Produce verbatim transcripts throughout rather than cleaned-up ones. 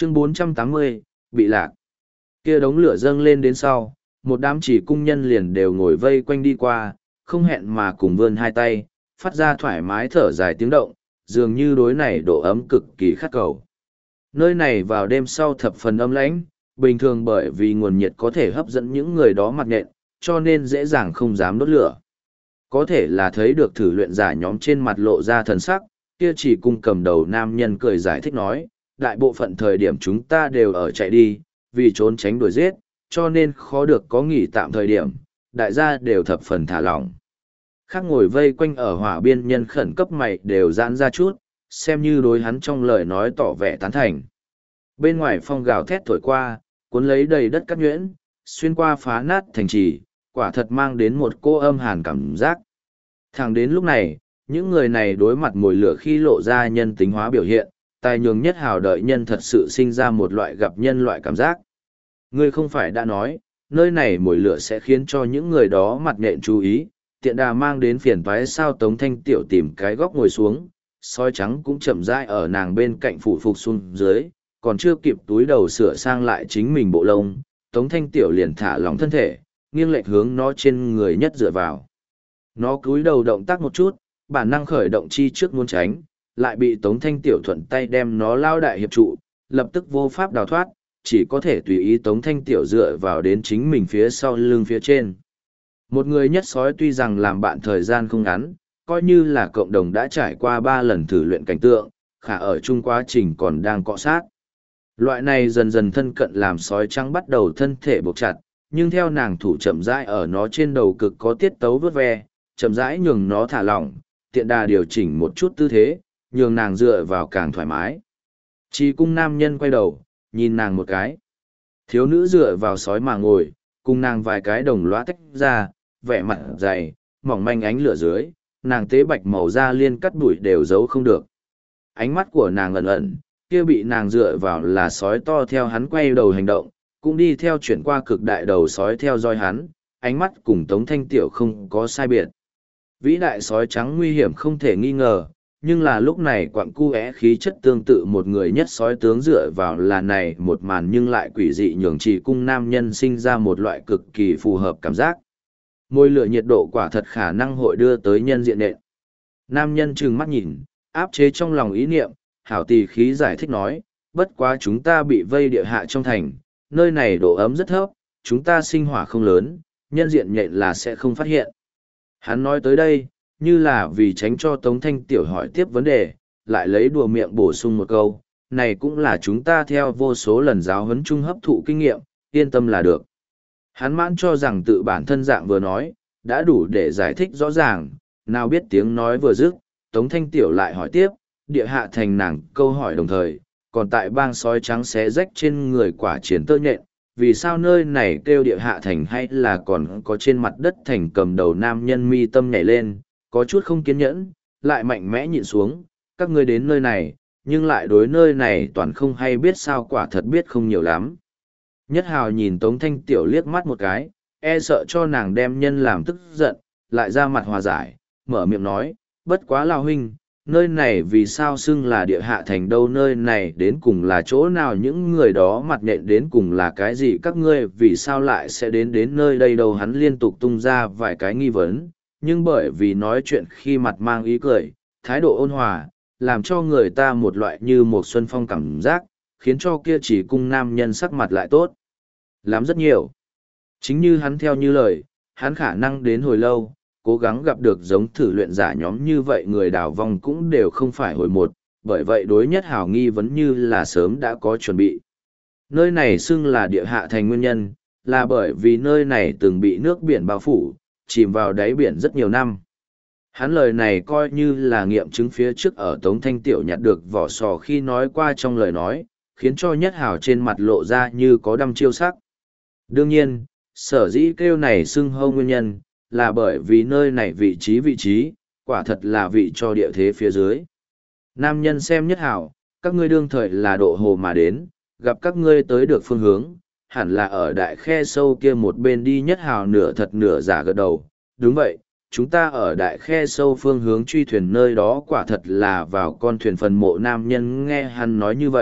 Chương bốn trăm tám mươi, bị lạc. Kia đống lửa dâng lên đến sau, một đám chỉ cung nhân liền đều ngồi vây quanh đi qua, không hẹn mà cùng vươn hai tay, phát ra thoải mái thở dài tiếng động, dường như đối này độ ấm cực kỳ khát cầu. Nơi này vào đêm sau thập phần âm lãnh, bình thường bởi vì nguồn nhiệt có thể hấp dẫn những người đó mặt nện, cho nên dễ dàng không dám đốt lửa. Có thể là thấy được thử luyện giả nhóm trên mặt lộ ra thần sắc, kia chỉ cung cầm đầu nam nhân cười giải thích nói, đại bộ phận thời điểm chúng ta đều ở chạy đi, vì trốn tránh đuổi giết, cho nên khó được có nghỉ tạm thời điểm, đại gia đều thập phần thả lỏng. Khác ngồi vây quanh ở hỏa biên nhân khẩn cấp mày đều giãn ra chút, xem như đối hắn trong lời nói tỏ vẻ tán thành. Bên ngoài phong gào thét thổi qua, cuốn lấy đầy đất cát nhuyễn, xuyên qua phá nát thành trì, quả thật mang đến một cô âm hàn cảm giác. Thẳng đến lúc này, những người này đối mặt mồi lửa khi lộ ra nhân tính hóa biểu hiện, tài nhường nhất hào đợi nhân thật sự sinh ra một loại gặp nhân loại cảm giác. Ngươi không phải đã nói, nơi này mồi lửa sẽ khiến cho những người đó mặt nhện chú ý, tiện đà mang đến phiền toái sao. Tống Thanh Tiểu tìm cái góc ngồi xuống, sói trắng cũng chậm rãi ở nàng bên cạnh phủ phục xuống dưới, còn chưa kịp túi đầu sửa sang lại chính mình bộ lông, Tống Thanh Tiểu liền thả lỏng thân thể, nghiêng lệch hướng nó trên người nhất dựa vào. Nó cúi đầu động tác một chút, bản năng khởi động chi trước muốn tránh, lại bị Tống Thanh Tiểu thuận tay đem nó lao đại hiệp trụ, lập tức vô pháp đào thoát, chỉ có thể tùy ý Tống Thanh Tiểu dựa vào đến chính mình phía sau lưng phía trên. Một người nhất sói tuy rằng làm bạn thời gian không ngắn, coi như là cộng đồng đã trải qua ba lần thử luyện cảnh tượng, khả ở chung quá trình còn đang cọ sát. Loại này dần dần thân cận làm sói trắng bắt đầu thân thể buộc chặt, nhưng theo nàng thủ chậm rãi ở nó trên đầu cực có tiết tấu vớt ve, chậm rãi nhường nó thả lỏng, tiện đà điều chỉnh một chút tư thế, nhường nàng dựa vào càng thoải mái. Chỉ cung nam nhân quay đầu, nhìn nàng một cái. Thiếu nữ dựa vào sói mà ngồi, cùng nàng vài cái đồng lõa tách ra, vẻ mặt dày, mỏng manh ánh lửa dưới, nàng tế bạch màu da liên cắt đuổi đều giấu không được. Ánh mắt của nàng ẩn ẩn, kia bị nàng dựa vào là sói to theo hắn quay đầu hành động, cũng đi theo chuyển qua cực đại đầu sói theo dõi hắn, ánh mắt cùng Tống Thanh Tiểu không có sai biệt. Vĩ đại sói trắng nguy hiểm không thể nghi ngờ, nhưng là lúc này quặng cu é khí chất tương tự một người nhất sói tướng dựa vào là này một màn nhưng lại quỷ dị nhường chỉ cung nam nhân sinh ra một loại cực kỳ phù hợp cảm giác. Môi lửa nhiệt độ quả thật khả năng hội đưa tới nhân diện nện. Nam nhân trừng mắt nhìn, áp chế trong lòng ý niệm, hảo tỳ khí giải thích nói, bất quá chúng ta bị vây địa hạ trong thành, nơi này độ ấm rất thấp, chúng ta sinh hỏa không lớn, nhân diện nhện là sẽ không phát hiện. Hắn nói tới đây, như là vì tránh cho Tống Thanh Tiểu hỏi tiếp vấn đề, lại lấy đùa miệng bổ sung một câu, này cũng là chúng ta theo vô số lần giáo huấn chung hấp thụ kinh nghiệm, yên tâm là được. Hắn mãn cho rằng tự bản thân dạng vừa nói, đã đủ để giải thích rõ ràng, nào biết tiếng nói vừa dứt, Tống Thanh Tiểu lại hỏi tiếp, địa hạ thành nàng câu hỏi đồng thời, còn tại bang sói trắng xé rách trên người quả chiến tơ nhện, vì sao nơi này kêu địa hạ thành hay là còn có trên mặt đất thành cầm đầu nam nhân mi tâm nhảy lên, có chút không kiên nhẫn, lại mạnh mẽ nhịn xuống, các ngươi đến nơi này, nhưng lại đối nơi này toàn không hay biết sao quả thật biết không nhiều lắm. Nhất Hào nhìn Tống Thanh Tiểu liếc mắt một cái, e sợ cho nàng đem nhân làm tức giận, lại ra mặt hòa giải, mở miệng nói, bất quá lao huynh, nơi này vì sao xưng là địa hạ thành đâu, nơi này đến cùng là chỗ nào, những người đó mặt nhện đến cùng là cái gì, các ngươi vì sao lại sẽ đến đến nơi đây đâu. Hắn liên tục tung ra vài cái nghi vấn, nhưng bởi vì nói chuyện khi mặt mang ý cười, thái độ ôn hòa, làm cho người ta một loại như một xuân phong cảm giác, khiến cho kia chỉ cung nam nhân sắc mặt lại tốt lắm rất nhiều. Chính như hắn theo như lời, hắn khả năng đến hồi lâu, cố gắng gặp được giống thử luyện giả nhóm như vậy người đào vong cũng đều không phải hồi một, bởi vậy đối Nhất Hào nghi vấn như là sớm đã có chuẩn bị. Nơi này xưng là địa hạ thành nguyên nhân, là bởi vì nơi này từng bị nước biển bao phủ, chìm vào đáy biển rất nhiều năm. Hắn lời này coi như là nghiệm chứng phía trước ở Tống Thanh Tiểu nhặt được vỏ sò khi nói qua trong lời nói, khiến cho Nhất Hào trên mặt lộ ra như có đăm chiêu sắc. Đương nhiên, sở dĩ kêu này xưng hô nguyên nhân, là bởi vì nơi này vị trí vị trí, quả thật là vị cho địa thế phía dưới. Nam nhân xem Nhất Hào, các ngươi đương thời là độ hồ mà đến, gặp các ngươi tới được phương hướng, hẳn là ở đại khe sâu kia một bên đi. Nhất Hào nửa thật nửa giả gật đầu, đúng vậy, chúng ta ở đại khe sâu phương hướng truy thuyền nơi đó quả thật là vào con thuyền phần mộ. Nam nhân nghe hắn nói như vậy,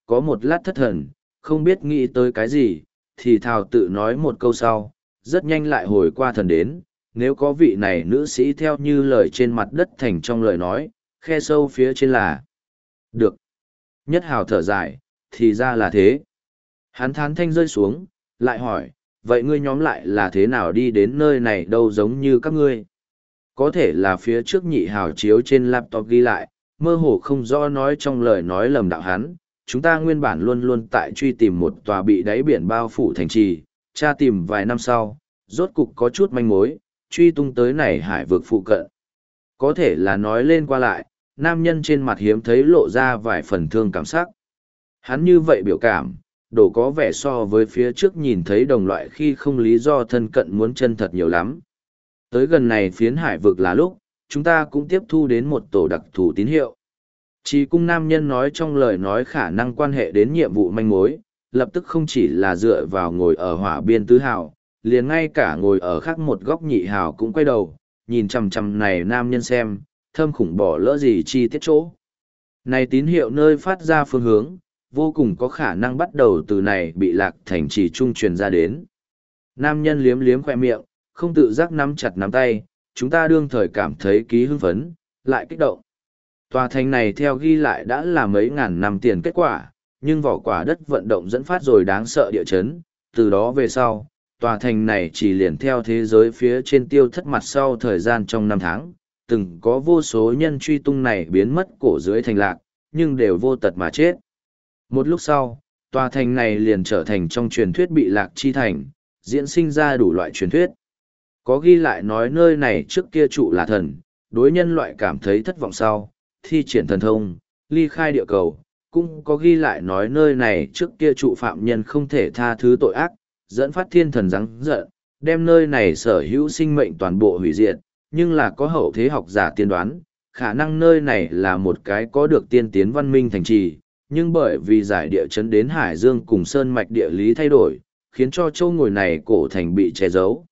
có một lát thất thần, không biết nghĩ tới cái gì, thì thào tự nói một câu sau, rất nhanh lại hồi qua thần đến, nếu có vị này nữ sĩ theo như lời trên mặt đất thành trong lời nói, khe sâu phía trên là được. Nhất hào thở dài, thì ra là thế. Hắn thán thanh rơi xuống, lại hỏi, vậy ngươi nhóm lại là thế nào đi đến nơi này đâu giống như các ngươi? Có thể là phía trước nhị hào chiếu trên laptop ghi lại, mơ hồ không rõ nói trong lời nói lầm đạo hắn. Chúng ta nguyên bản luôn luôn tại truy tìm một tòa bị đáy biển bao phủ thành trì, tra tìm vài năm sau, rốt cục có chút manh mối, truy tung tới này hải vực phụ cận. Có thể là nói lên qua lại, nam nhân trên mặt hiếm thấy lộ ra vài phần thương cảm sắc. Hắn như vậy biểu cảm, đồ có vẻ so với phía trước nhìn thấy đồng loại khi không lý do thân cận muốn chân thật nhiều lắm. Tới gần này phiến hải vực là lúc, chúng ta cũng tiếp thu đến một tổ đặc thù tín hiệu. Chỉ cung nam nhân nói trong lời nói khả năng quan hệ đến nhiệm vụ manh mối, lập tức không chỉ là dựa vào ngồi ở hỏa biên tứ hào, liền ngay cả ngồi ở khác một góc nhị hào cũng quay đầu, nhìn chằm chằm này nam nhân xem, thâm khủng bỏ lỡ gì chi tiết chỗ. Này tín hiệu nơi phát ra phương hướng, vô cùng có khả năng bắt đầu từ này bị lạc thành trì trung truyền ra đến. Nam nhân liếm liếm khoe miệng, không tự giác nắm chặt nắm tay, chúng ta đương thời cảm thấy ký hưng phấn, lại kích động. Tòa thành này theo ghi lại đã là mấy ngàn năm tiền kết quả, nhưng vỏ quả đất vận động dẫn phát rồi đáng sợ địa chấn, từ đó về sau, tòa thành này chỉ liền theo thế giới phía trên tiêu thất mặt sau thời gian trong năm tháng, từng có vô số nhân truy tung này biến mất cổ dưới thành lạc, nhưng đều vô tật mà chết. Một lúc sau, tòa thành này liền trở thành trong truyền thuyết bị lạc chi thành, diễn sinh ra đủ loại truyền thuyết. Có ghi lại nói nơi này trước kia trụ là thần, đối nhân loại cảm thấy thất vọng sau, thi triển thần thông, ly khai địa cầu. Cũng có ghi lại nói nơi này trước kia trụ phạm nhân không thể tha thứ tội ác, dẫn phát thiên thần giáng giận, đem nơi này sở hữu sinh mệnh toàn bộ hủy diệt, nhưng là có hậu thế học giả tiên đoán, khả năng nơi này là một cái có được tiên tiến văn minh thành trì, nhưng bởi vì giải địa chấn đến Hải Dương cùng sơn mạch địa lý thay đổi, khiến cho châu ngồi này cổ thành bị che giấu.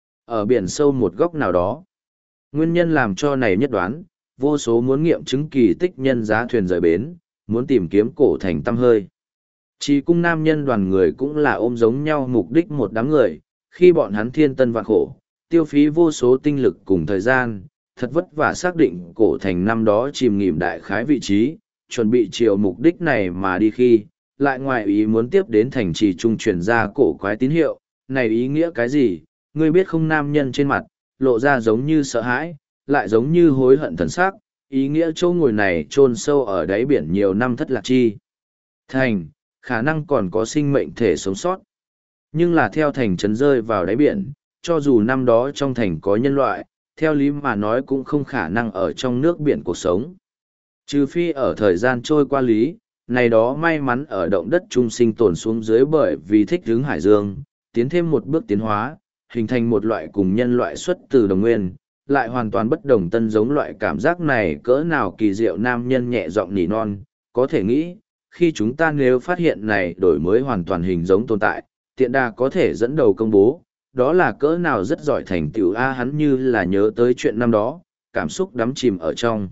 Ở biển sâu một góc nào đó, nguyên nhân làm cho này nhất đoán, vô số muốn nghiệm chứng kỳ tích nhân giá thuyền rời bến, muốn tìm kiếm cổ thành tăm hơi. Chỉ cung nam nhân đoàn người cũng là ôm giống nhau mục đích một đám người, khi bọn hắn thiên tân vạn khổ, tiêu phí vô số tinh lực cùng thời gian, thật vất vả xác định cổ thành năm đó chìm nghỉm đại khái vị trí, chuẩn bị chiều mục đích này mà đi khi, lại ngoài ý muốn tiếp đến thành trì trung truyền ra cổ quái tín hiệu, này ý nghĩa cái gì, ngươi biết không? Nam nhân trên mặt, lộ ra giống như sợ hãi, lại giống như hối hận thần sắc, ý nghĩa chỗ ngồi này chôn sâu ở đáy biển nhiều năm thất lạc chi. Thành, khả năng còn có sinh mệnh thể sống sót. Nhưng là theo thành trấn rơi vào đáy biển, cho dù năm đó trong thành có nhân loại, theo lý mà nói cũng không khả năng ở trong nước biển cuộc sống. Trừ phi ở thời gian trôi qua lý, này đó may mắn ở động đất trung sinh tồn xuống dưới bởi vì thích hướng hải dương, tiến thêm một bước tiến hóa, hình thành một loại cùng nhân loại xuất từ đồng nguyên, lại hoàn toàn bất đồng tân giống loại cảm giác này cỡ nào kỳ diệu. Nam nhân nhẹ giọng nỉ non, có thể nghĩ, khi chúng ta nếu phát hiện này đổi mới hoàn toàn hình giống tồn tại, tiện đà có thể dẫn đầu công bố, đó là cỡ nào rất giỏi thành tựu a. Hắn như là nhớ tới chuyện năm đó, cảm xúc đắm chìm ở trong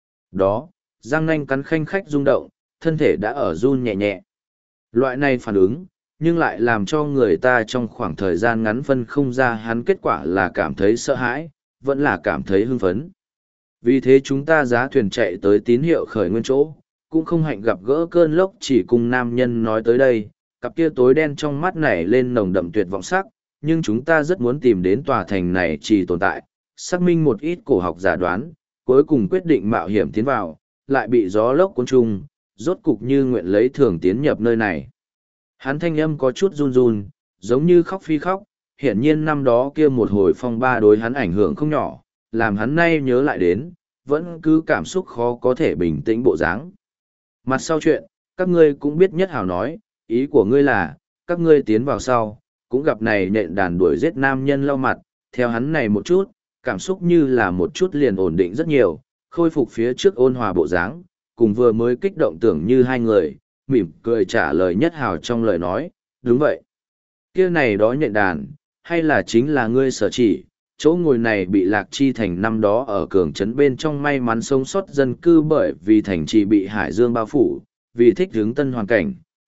đó, răng nanh cắn khanh khách rung động, thân thể đã ở run nhẹ nhẹ. Loại này phản ứng, nhưng lại làm cho người ta trong khoảng thời gian ngắn phân không ra hắn kết quả là cảm thấy sợ hãi, vẫn là cảm thấy hưng phấn. Vì thế chúng ta giá thuyền chạy tới tín hiệu khởi nguyên chỗ, cũng không hạnh gặp gỡ cơn lốc. Chỉ cùng nam nhân nói tới đây, cặp kia tối đen trong mắt nảy lên nồng đậm tuyệt vọng sắc, nhưng chúng ta rất muốn tìm đến tòa thành này chỉ tồn tại, xác minh một ít cổ học giả đoán, cuối cùng quyết định mạo hiểm tiến vào, lại bị gió lốc cuốn trùng, rốt cục như nguyện lấy thường tiến nhập nơi này. Hắn thanh âm có chút run run, giống như khóc phi khóc, hiển nhiên năm đó kia một hồi phong ba đối hắn ảnh hưởng không nhỏ, làm hắn nay nhớ lại đến, vẫn cứ cảm xúc khó có thể bình tĩnh bộ dáng. Mặt sau chuyện, các ngươi cũng biết nhất hảo nói, ý của ngươi là, các ngươi tiến vào sau, cũng gặp này nện đàn đuổi giết nam nhân lau mặt, theo hắn này một chút, cảm xúc như là một chút liền ổn định rất nhiều, khôi phục phía trước ôn hòa bộ dáng, cùng vừa mới kích động tưởng như hai người, mỉm cười trả lời nhất hào trong lời nói, đúng vậy. Kia này đó nhện đàn, hay là chính là ngươi sở chỉ, chỗ ngồi này bị lạc chi thành năm đó ở cường trấn bên trong may mắn sống sót dân cư bởi vì thành trì bị hải dương bao phủ, vì thích hướng tân hoàn cảnh,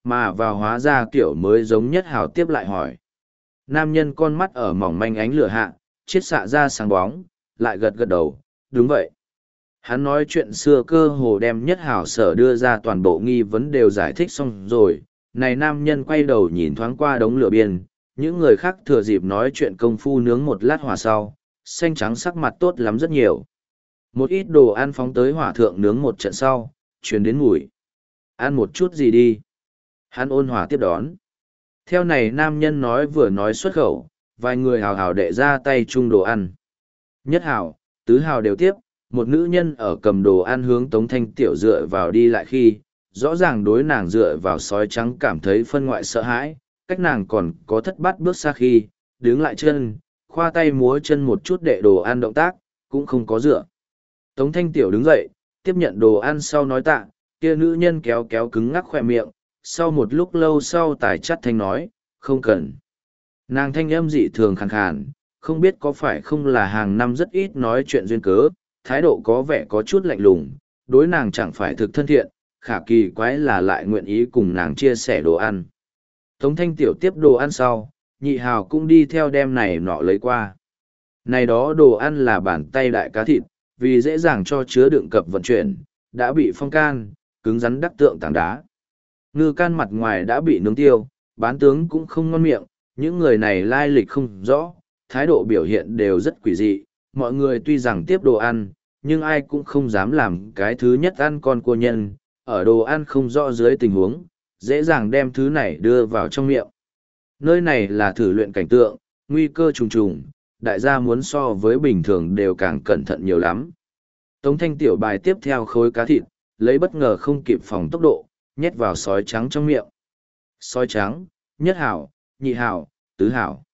mà vào hóa ra kiểu mới giống Nhất Hào tiếp lại hỏi. Nam nhân con mắt ở mỏng manh ánh lửa hạ, chiết xạ ra sáng bóng, lại gật gật đầu, đúng vậy. Hắn nói chuyện xưa cơ hồ đem Nhất Hào sở đưa ra toàn bộ nghi vấn đều giải thích xong rồi. Này nam nhân quay đầu nhìn thoáng qua đống lửa biên, những người khác thừa dịp nói chuyện công phu nướng một lát hỏa sau, xanh trắng sắc mặt tốt lắm rất nhiều. Một ít đồ ăn phóng tới hỏa thượng nướng một trận sau, truyền đến mùi. Ăn một chút gì đi. Hắn ôn hòa tiếp đón. Theo này nam nhân nói vừa nói xuất khẩu, vài người hào hào đệ ra tay chung đồ ăn. Nhất hào, tứ hào đều tiếp, một nữ nhân ở cầm đồ ăn hướng Tống Thanh Tiểu dựa vào đi lại khi, rõ ràng đối nàng dựa vào sói trắng cảm thấy phân ngoại sợ hãi, cách nàng còn có thất bát bước xa khi, đứng lại chân, khoa tay múa chân một chút đệ đồ ăn động tác, cũng không có dựa. Tống Thanh Tiểu đứng dậy, tiếp nhận đồ ăn sau nói tạ, kia nữ nhân kéo kéo cứng ngắc khỏe miệng, sau một lúc lâu sau tài chắt thanh nói, không cần. Nàng thanh âm dị thường khàn khàn, không biết có phải không là hàng năm rất ít nói chuyện duyên cớ, thái độ có vẻ có chút lạnh lùng, đối nàng chẳng phải thực thân thiện, khả kỳ quái là lại nguyện ý cùng nàng chia sẻ đồ ăn. Tống Thanh Tiểu tiếp đồ ăn sau, nhị hào cũng đi theo đem này nọ lấy qua. Này đó đồ ăn là bản tay đại cá thịt, vì dễ dàng cho chứa đựng cập vận chuyển, đã bị phong can, cứng rắn đắc tượng tảng đá. Ngư can mặt ngoài đã bị nướng tiêu, bán tướng cũng không ngon miệng, những người này lai lịch không rõ, thái độ biểu hiện đều rất quỷ dị, mọi người tuy rằng tiếp đồ ăn, nhưng ai cũng không dám làm cái thứ nhất ăn con cua nhân, ở đồ ăn không rõ dưới tình huống, dễ dàng đem thứ này đưa vào trong miệng. Nơi này là thử luyện cảnh tượng, nguy cơ trùng trùng, đại gia muốn so với bình thường đều càng cẩn thận nhiều lắm. Tống Thanh Tiểu bài tiếp theo khối cá thịt, lấy bất ngờ không kịp phòng tốc độ, nhét vào sói trắng trong miệng. Sói trắng, nhất hảo, nhị hảo, tứ hảo.